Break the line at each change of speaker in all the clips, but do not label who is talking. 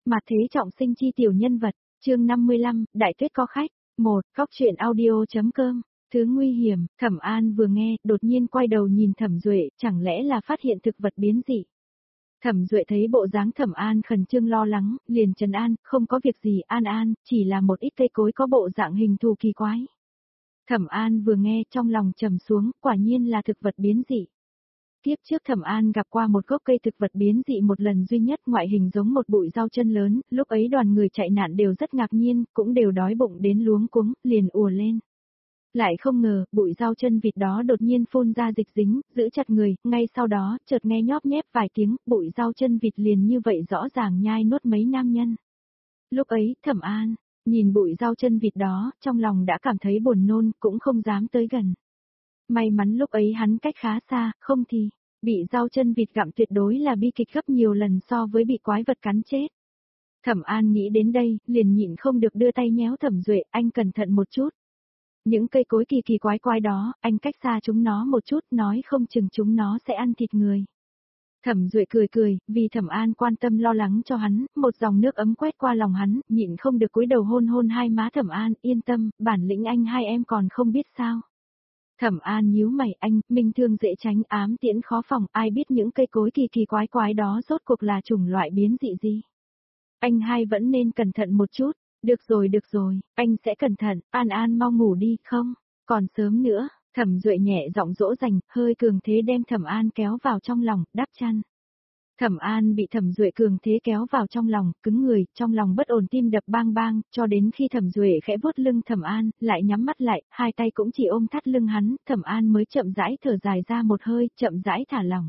Mà thế trọng sinh chi tiểu nhân vật, chương 55, Đại Tuyết có khách, 1, Cóc truyện audio.com. Thứ nguy hiểm, Thẩm An vừa nghe, đột nhiên quay đầu nhìn Thẩm Duệ, chẳng lẽ là phát hiện thực vật biến dị. Thẩm Duệ thấy bộ dáng Thẩm An khẩn trương lo lắng, liền trấn an, không có việc gì, An, chỉ là một ít cây cối có bộ dạng hình thù kỳ quái. Thẩm An vừa nghe trong lòng trầm xuống, quả nhiên là thực vật biến dị. Tiếp trước Thẩm An gặp qua một gốc cây thực vật biến dị một lần duy nhất, ngoại hình giống một bụi rau chân lớn, lúc ấy đoàn người chạy nạn đều rất ngạc nhiên, cũng đều đói bụng đến luống cuống, liền ùa lên. Lại không ngờ, bụi rau chân vịt đó đột nhiên phun ra dịch dính, giữ chặt người, ngay sau đó, chợt nghe nhóp nhép vài tiếng, bụi rau chân vịt liền như vậy rõ ràng nhai nuốt mấy nam nhân. Lúc ấy, Thẩm An, nhìn bụi rau chân vịt đó, trong lòng đã cảm thấy buồn nôn, cũng không dám tới gần. May mắn lúc ấy hắn cách khá xa, không thì, bị rau chân vịt gặm tuyệt đối là bi kịch gấp nhiều lần so với bị quái vật cắn chết. Thẩm An nghĩ đến đây, liền nhịn không được đưa tay nhéo Thẩm Duệ, anh cẩn thận một chút. Những cây cối kỳ quái đó, anh cách xa chúng nó một chút, nói không chừng chúng nó sẽ ăn thịt người. Thẩm Duệ cười, vì Thẩm An quan tâm lo lắng cho hắn, một dòng nước ấm quét qua lòng hắn, nhịn không được cúi đầu hôn hai má Thẩm An, yên tâm, bản lĩnh anh hai em còn không biết sao. Thẩm An nhíu mày, anh, minh thương dễ tránh, ám tiễn khó phòng, ai biết những cây cối kỳ quái đó rốt cuộc là chủng loại biến dị gì. Anh hai vẫn nên cẩn thận một chút. Được rồi, anh sẽ cẩn thận, An mau ngủ đi, không, còn sớm nữa. Thẩm Duệ nhẹ giọng dỗ dành, hơi cường thế đem Thẩm An kéo vào trong lòng, đắp chăn. Thẩm An bị Thẩm Duệ cường thế kéo vào trong lòng, cứng người, trong lòng bất ổn tim đập bang, cho đến khi Thẩm Duệ khẽ vuốt lưng Thẩm An, lại nhắm mắt lại, hai tay cũng chỉ ôm thắt lưng hắn, Thẩm An mới chậm rãi thở dài ra một hơi, chậm rãi thả lỏng.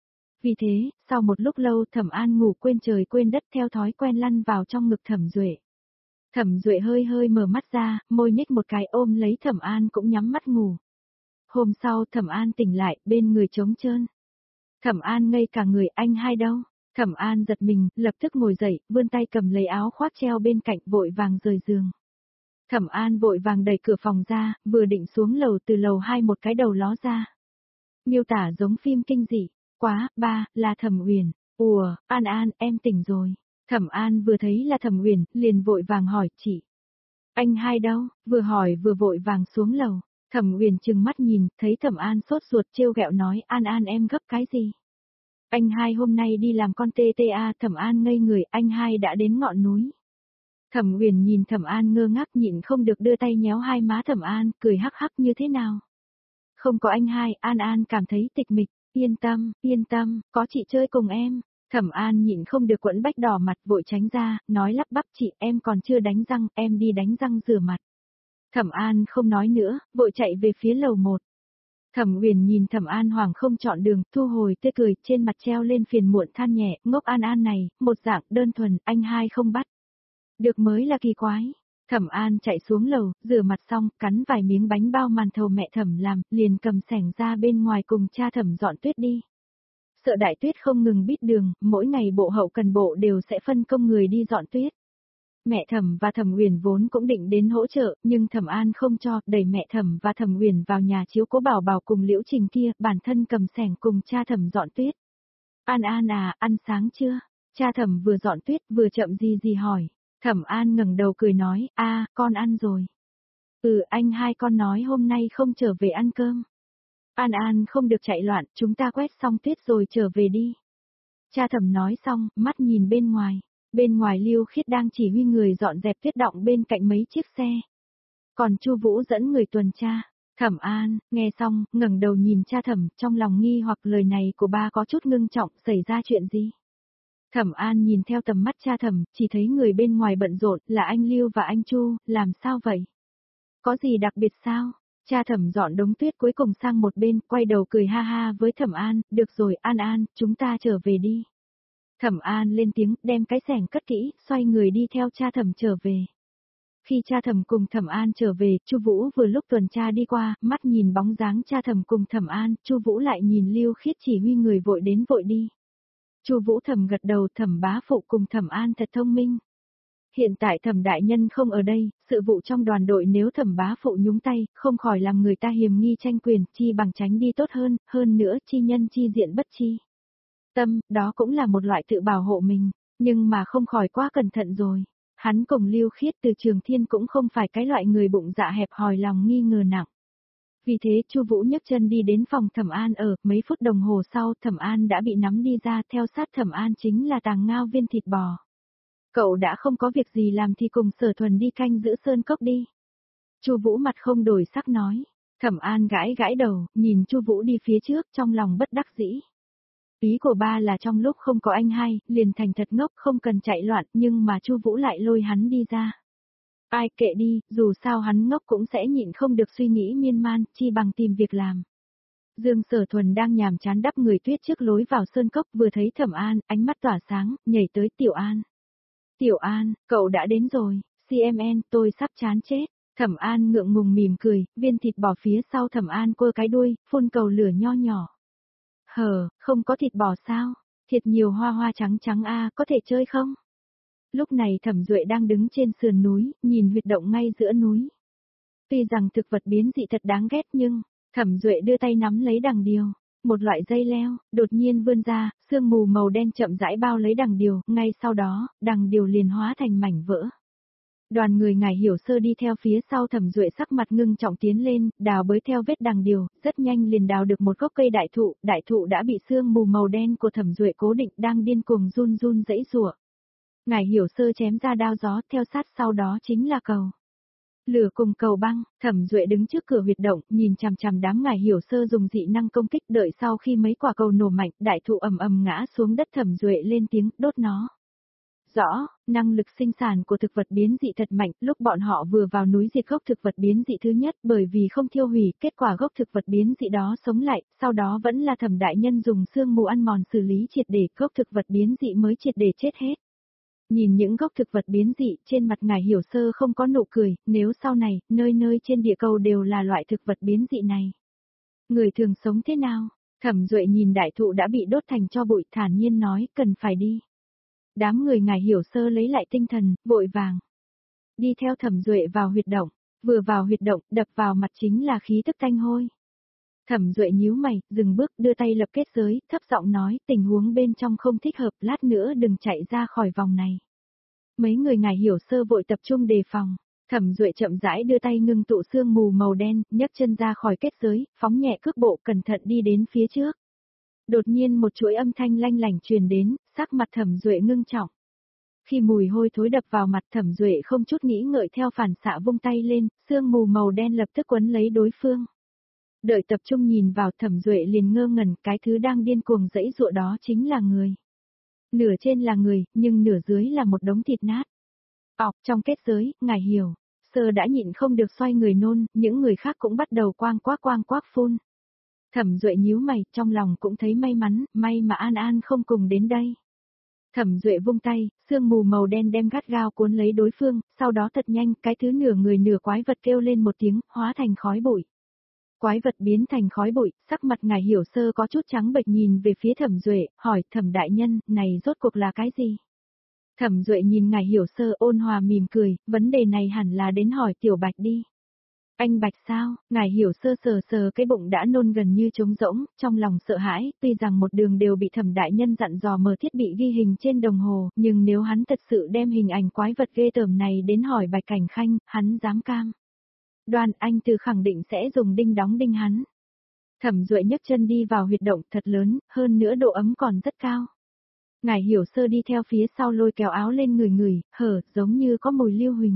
Vì thế, sau một lúc lâu Thẩm An ngủ quên trời quên đất theo thói quen lăn vào trong ngực Thẩm Duệ. Thẩm Duệ hơi mở mắt ra, môi nhếch một cái ôm lấy Thẩm An cũng nhắm mắt ngủ. Hôm sau Thẩm An tỉnh lại, bên người trống trơn. Thẩm An ngây cả người, anh hai đâu? Thẩm An giật mình, lập tức ngồi dậy, vươn tay cầm lấy áo khoác treo bên cạnh, vội vàng rời giường. Thẩm An vội vàng đẩy cửa phòng ra, vừa định xuống lầu, từ lầu 2 một cái đầu ló ra. Miêu tả giống phim kinh dị, quá, ba, là Thẩm Uyển. Ủa, An, em tỉnh rồi. Thẩm An vừa thấy là Thẩm Uyển, liền vội vàng hỏi, chị. Anh hai đâu? Vừa hỏi vừa vội vàng xuống lầu. Thẩm Uyển trừng mắt nhìn, thấy Thẩm An sốt ruột trêu ghẹo nói, An em gấp cái gì? Anh hai hôm nay đi làm con TTA, Thẩm An ngây người, anh hai đã đến ngọn núi. Thẩm Uyển nhìn Thẩm An ngơ ngác nhịn không được đưa tay nhéo hai má Thẩm An, cười hắc hắc như thế nào? Không có anh hai, An cảm thấy tịch mịch, yên tâm, có chị chơi cùng em. Thẩm An nhịn không được quẫn bách đỏ mặt vội tránh ra, nói lắp bắp chị em còn chưa đánh răng, em đi đánh răng rửa mặt. Thẩm An không nói nữa, vội chạy về phía lầu 1. Thẩm Uyển nhìn Thẩm An hoảng không chọn đường, thu hồi tươi cười, trên mặt treo lên phiền muộn than nhẹ, ngốc An này, một dạng đơn thuần, anh hai không bắt. Được mới là kỳ quái. Thẩm An chạy xuống lầu, rửa mặt xong, cắn vài miếng bánh bao màn thầu mẹ Thẩm làm, liền cầm xẻng ra bên ngoài cùng cha Thẩm dọn tuyết đi. Sợ Đại Tuyết không ngừng bít đường, mỗi ngày bộ hậu cần bộ đều sẽ phân công người đi dọn tuyết. Mẹ Thẩm và Thẩm Uyển vốn cũng định đến hỗ trợ, nhưng Thẩm An không cho, đẩy mẹ Thẩm và Thẩm Uyển vào nhà chiếu cố bảo cùng Liễu Trình kia, bản thân cầm xẻng cùng cha Thẩm dọn tuyết. An à, ăn sáng chưa? Cha Thẩm vừa dọn tuyết vừa chậm gì hỏi. Thẩm An ngẩng đầu cười nói, con ăn rồi. Anh hai con nói hôm nay không trở về ăn cơm. An không được chạy loạn, chúng ta quét xong tuyết rồi trở về đi. Cha Thẩm nói xong, mắt nhìn bên ngoài. Bên ngoài Lưu Khiết đang chỉ huy người dọn dẹp tuyết đọng bên cạnh mấy chiếc xe. Còn Chu Vũ dẫn người tuần tra. Thẩm An, nghe xong, ngẩng đầu nhìn cha Thẩm, trong lòng nghi hoặc lời này của ba có chút ngưng trọng, xảy ra chuyện gì? Thẩm An nhìn theo tầm mắt cha Thẩm, chỉ thấy người bên ngoài bận rộn, là anh Lưu và anh Chu, làm sao vậy? Có gì đặc biệt sao? Cha Thẩm dọn đống tuyết cuối cùng sang một bên, quay đầu cười ha ha với Thẩm An, được rồi An, chúng ta trở về đi. Thẩm An lên tiếng, đem cái xẻng cất kỹ, xoay người đi theo cha Thẩm trở về. Khi cha Thẩm cùng Thẩm An trở về, Chu Vũ vừa lúc tuần tra đi qua, mắt nhìn bóng dáng cha Thẩm cùng Thẩm An, Chu Vũ lại nhìn Lưu Khiết chỉ huy người vội đến vội đi. Chu Vũ thầm gật đầu, Thẩm bá phụ cùng Thẩm An thật thông minh. Hiện tại Thẩm đại nhân không ở đây, sự vụ trong đoàn đội nếu Thẩm bá phụ nhúng tay, không khỏi làm người ta hiềm nghi tranh quyền, chi bằng tránh đi tốt hơn nữa chi nhân chi diện bất chi. Tâm, đó cũng là một loại tự bảo hộ mình. Nhưng mà không khỏi quá cẩn thận rồi. Hắn cùng Lưu Khiết từ Trường Thiên cũng không phải cái loại người bụng dạ hẹp hòi lòng nghi ngờ nặng. Vì thế Chu Vũ nhấc chân đi đến phòng Thẩm An ở, mấy phút đồng hồ sau Thẩm An đã bị nắm đi ra, theo sát Thẩm An chính là Tàng Ngao viên thịt bò. Cậu đã không có việc gì làm thì cùng Sở Thuần đi canh giữ sơn cốc đi. Chu Vũ mặt không đổi sắc nói. Thẩm An gãi gãi đầu, nhìn Chu Vũ đi phía trước trong lòng bất đắc dĩ. Ý của ba là trong lúc không có anh hai, liền thành thật ngốc không cần chạy loạn, nhưng mà Chu Vũ lại lôi hắn đi ra. Ai kệ đi, dù sao hắn ngốc cũng sẽ nhịn không được suy nghĩ miên man, chi bằng tìm việc làm. Dương Sở Thuần đang nhàm chán đắp người tuyết trước lối vào sơn cốc, vừa thấy Thẩm An, ánh mắt tỏa sáng, nhảy tới Tiểu An. Tiểu An, cậu đã đến rồi, CMN, tôi sắp chán chết. Thẩm An ngượng ngùng mỉm cười, viên thịt bò phía sau Thẩm An quơ cái đuôi, phun cầu lửa nho nhỏ. Không có thịt bò sao? Thịt nhiều hoa hoa trắng trắng a, có thể chơi không? Lúc này Thẩm Duệ đang đứng trên sườn núi, nhìn huyệt động ngay giữa núi. Tuy rằng thực vật biến dị thật đáng ghét nhưng, Thẩm Duệ đưa tay nắm lấy đằng điều. Một loại dây leo, đột nhiên vươn ra, sương mù màu đen chậm rãi bao lấy đằng điều, ngay sau đó, đằng điều liền hóa thành mảnh vỡ. Đoàn người Ngải Hiểu Sơ đi theo phía sau Thẩm Duệ sắc mặt ngưng trọng tiến lên, đào bới theo vết đằng điều, rất nhanh liền đào được một gốc cây đại thụ đã bị sương mù màu đen của Thẩm Duệ cố định đang điên cuồng run run giãy giụa. Ngải Hiểu Sơ chém ra đao gió, theo sát sau đó chính là cầu lửa cùng cầu băng. Thẩm Duệ đứng trước cửa huyệt động, nhìn chằm chằm đám Ngải Hiểu Sơ dùng dị năng công kích, đợi sau khi mấy quả cầu nổ mạnh, đại thụ ầm ầm ngã xuống đất, Thẩm Duệ lên tiếng, đốt nó. Rõ, năng lực sinh sản của thực vật biến dị thật mạnh, lúc bọn họ vừa vào núi diệt gốc thực vật biến dị thứ nhất, bởi vì không thiêu hủy, kết quả gốc thực vật biến dị đó sống lại, sau đó vẫn là Thẩm đại nhân dùng sương mù ăn mòn xử lý triệt để, gốc thực vật biến dị mới triệt để chết hết. Nhìn những gốc thực vật biến dị, trên mặt Ngải Hiểu Sơ không có nụ cười, nếu sau này, nơi nơi trên địa cầu đều là loại thực vật biến dị này. Người thường sống thế nào? Thẩm Duệ nhìn đại thụ đã bị đốt thành tro bụi, thản nhiên nói, cần phải đi. Đám người Ngải Hiểu Sơ lấy lại tinh thần, vội vàng. Đi theo Thẩm Duệ vào huyệt động, vừa vào huyệt động, đập vào mặt chính là khí tức tanh hôi. Thẩm Duệ nhíu mày, dừng bước, đưa tay lập kết giới, thấp giọng nói, tình huống bên trong không thích hợp, lát nữa đừng chạy ra khỏi vòng này. Mấy người Ngải Hiểu Sơ vội tập trung đề phòng. Thẩm Duệ chậm rãi đưa tay ngưng tụ sương mù màu đen, nhấc chân ra khỏi kết giới, phóng nhẹ cước bộ cẩn thận đi đến phía trước. Đột nhiên một chuỗi âm thanh lanh lảnh truyền đến, sắc mặt Thẩm Duệ ngưng trọng. Khi mùi hôi thối đập vào mặt, Thẩm Duệ không chút nghĩ ngợi theo phản xạ vung tay lên, sương mù màu đen lập tức quấn lấy đối phương. Đợi tập trung nhìn vào, Thẩm Duệ liền ngơ ngẩn, cái thứ đang điên cuồng giãy giụa đó chính là người. Nửa trên là người, nhưng nửa dưới là một đống thịt nát. Trong kết giới, Ngải Hiểu Sơ đã nhịn không được xoay người nôn, những người khác cũng bắt đầu quang quác phun. Thẩm Duệ nhíu mày, trong lòng cũng thấy may mắn, may mà An An không cùng đến đây. Thẩm Duệ vung tay, sương mù màu đen đem gắt gao cuốn lấy đối phương, sau đó thật nhanh, cái thứ nửa người nửa quái vật kêu lên một tiếng, hóa thành khói bụi. Quái vật biến thành khói bụi, sắc mặt Ngải Hiểu Sơ có chút trắng bệch nhìn về phía Thẩm Duệ, hỏi, Thẩm đại nhân, này rốt cuộc là cái gì? Thẩm Duệ nhìn Ngải Hiểu Sơ ôn hòa mỉm cười, vấn đề này hẳn là đến hỏi Tiểu Bạch đi. Anh Bạch sao? Ngải Hiểu Sơ sờ sờ cái bụng đã nôn gần như trống rỗng, trong lòng sợ hãi, tuy rằng một đường đều bị Thẩm đại nhân dặn dò mở thiết bị ghi hình trên đồng hồ, nhưng nếu hắn thật sự đem hình ảnh quái vật ghê tởm này đến hỏi Bạch Cảnh Khanh, hắn dám cam đoan anh Từ khẳng định sẽ dùng đinh đóng đinh hắn. Thẩm Duệ nhấc chân đi vào huyệt động thật lớn, hơn nữa độ ấm còn rất cao. Ngải Hiểu Sơ đi theo phía sau lôi kéo áo lên người, giống như có mùi lưu huỳnh.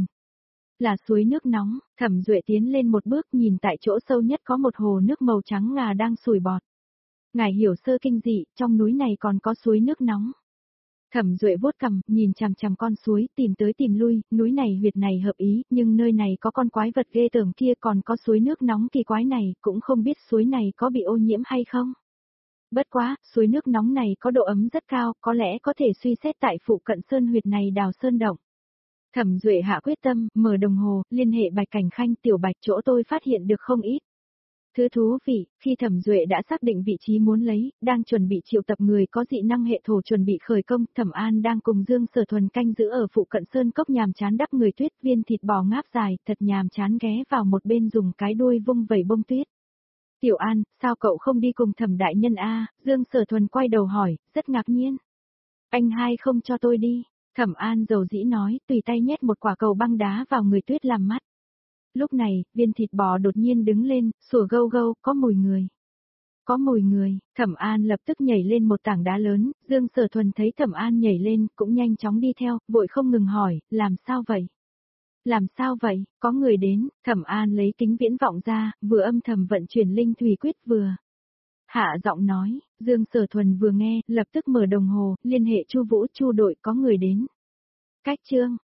Là suối nước nóng. Thẩm Duệ tiến lên một bước, nhìn tại chỗ sâu nhất có một hồ nước màu trắng ngà đang sủi bọt. Ngải Hiểu Sơ kinh dị, trong núi này còn có suối nước nóng. Thẩm Duệ vuốt cằm, nhìn chằm chằm con suối, tìm tới tìm lui, núi này huyệt này hợp ý, nhưng nơi này có con quái vật ghê tởm kia, còn có suối nước nóng kỳ quái này, cũng không biết suối này có bị ô nhiễm hay không. Bất quá, suối nước nóng này có độ ấm rất cao, có lẽ có thể suy xét tại phụ cận sơn huyệt này đào sơn động. Thẩm Duệ hạ quyết tâm, mở đồng hồ, liên hệ Bạch Cảnh Khanh, Tiểu Bạch, chỗ tôi phát hiện được không ít. Thứ thú vị, khi Thẩm Duệ đã xác định vị trí muốn lấy, đang chuẩn bị triệu tập người có dị năng hệ thổ chuẩn bị khởi công, Thẩm An đang cùng Dương Sở Thuần canh giữ ở phụ cận sơn cốc nhàm chán đắp người tuyết, viên thịt bò ngáp dài, thật nhàm chán ghé vào một bên dùng cái đuôi vung vẩy bông tuyết. Tiểu An, sao cậu không đi cùng Thẩm đại nhân a? Dương Sở Thuần quay đầu hỏi, rất ngạc nhiên. Anh hai không cho tôi đi. Thẩm An dầu dĩ nói, tùy tay nhét một quả cầu băng đá vào người Tuyết làm mắt. Lúc này, viên thịt bò đột nhiên đứng lên, sủa gâu gâu, có mùi người. Có mùi người, Thẩm An lập tức nhảy lên một tảng đá lớn, Dương Sở Thuần thấy Thẩm An nhảy lên, cũng nhanh chóng đi theo, vội không ngừng hỏi, làm sao vậy? Làm sao vậy, có người đến, Thẩm An lấy kính viễn vọng ra, vừa âm thầm vận chuyển linh thủy quyết vừa. Hạ giọng nói, Dương Sở Thuần vừa nghe, lập tức mở đồng hồ, liên hệ Chu Vũ, Chu đội có người đến. Cách chương